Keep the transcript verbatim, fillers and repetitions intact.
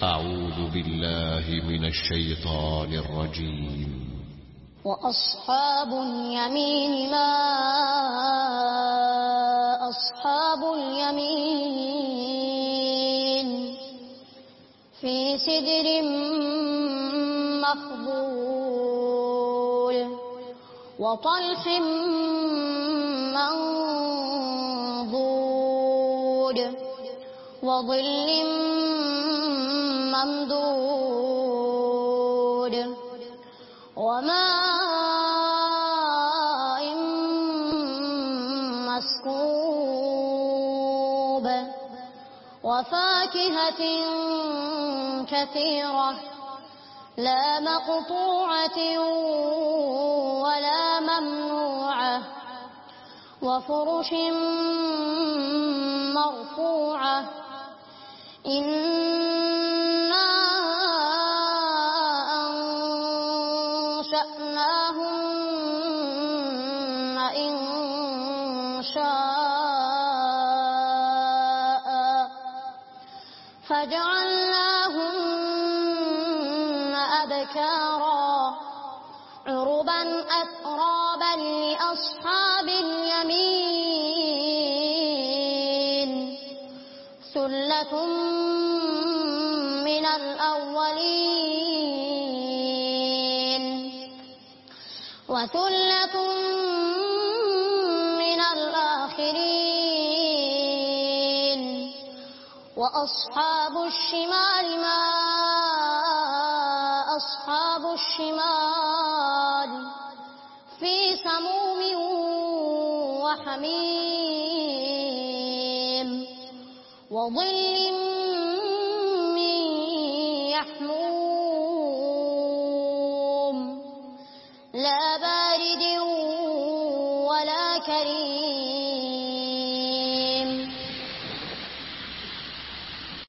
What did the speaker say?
أعوذ بالله من الشيطان الرجيم. وأصحاب اليمين ما أصحاب اليمين في سدر مخضود وطلح منضود وظل ممدود وماء مسكوب وفاكهة كثيرة لا مقطوعة ولا ممنوعة وفرش مرفوعة إنا أنشأناهن إن شاء فجعلناهن أبكارا عربا أترابا لأصحاب اليمين ثلة من الأولين وثلة من الآخرين وأصحاب الشمال ما أصحاب الشمال في سموم وحميم وظل من يحموم لا بارد ولا كريم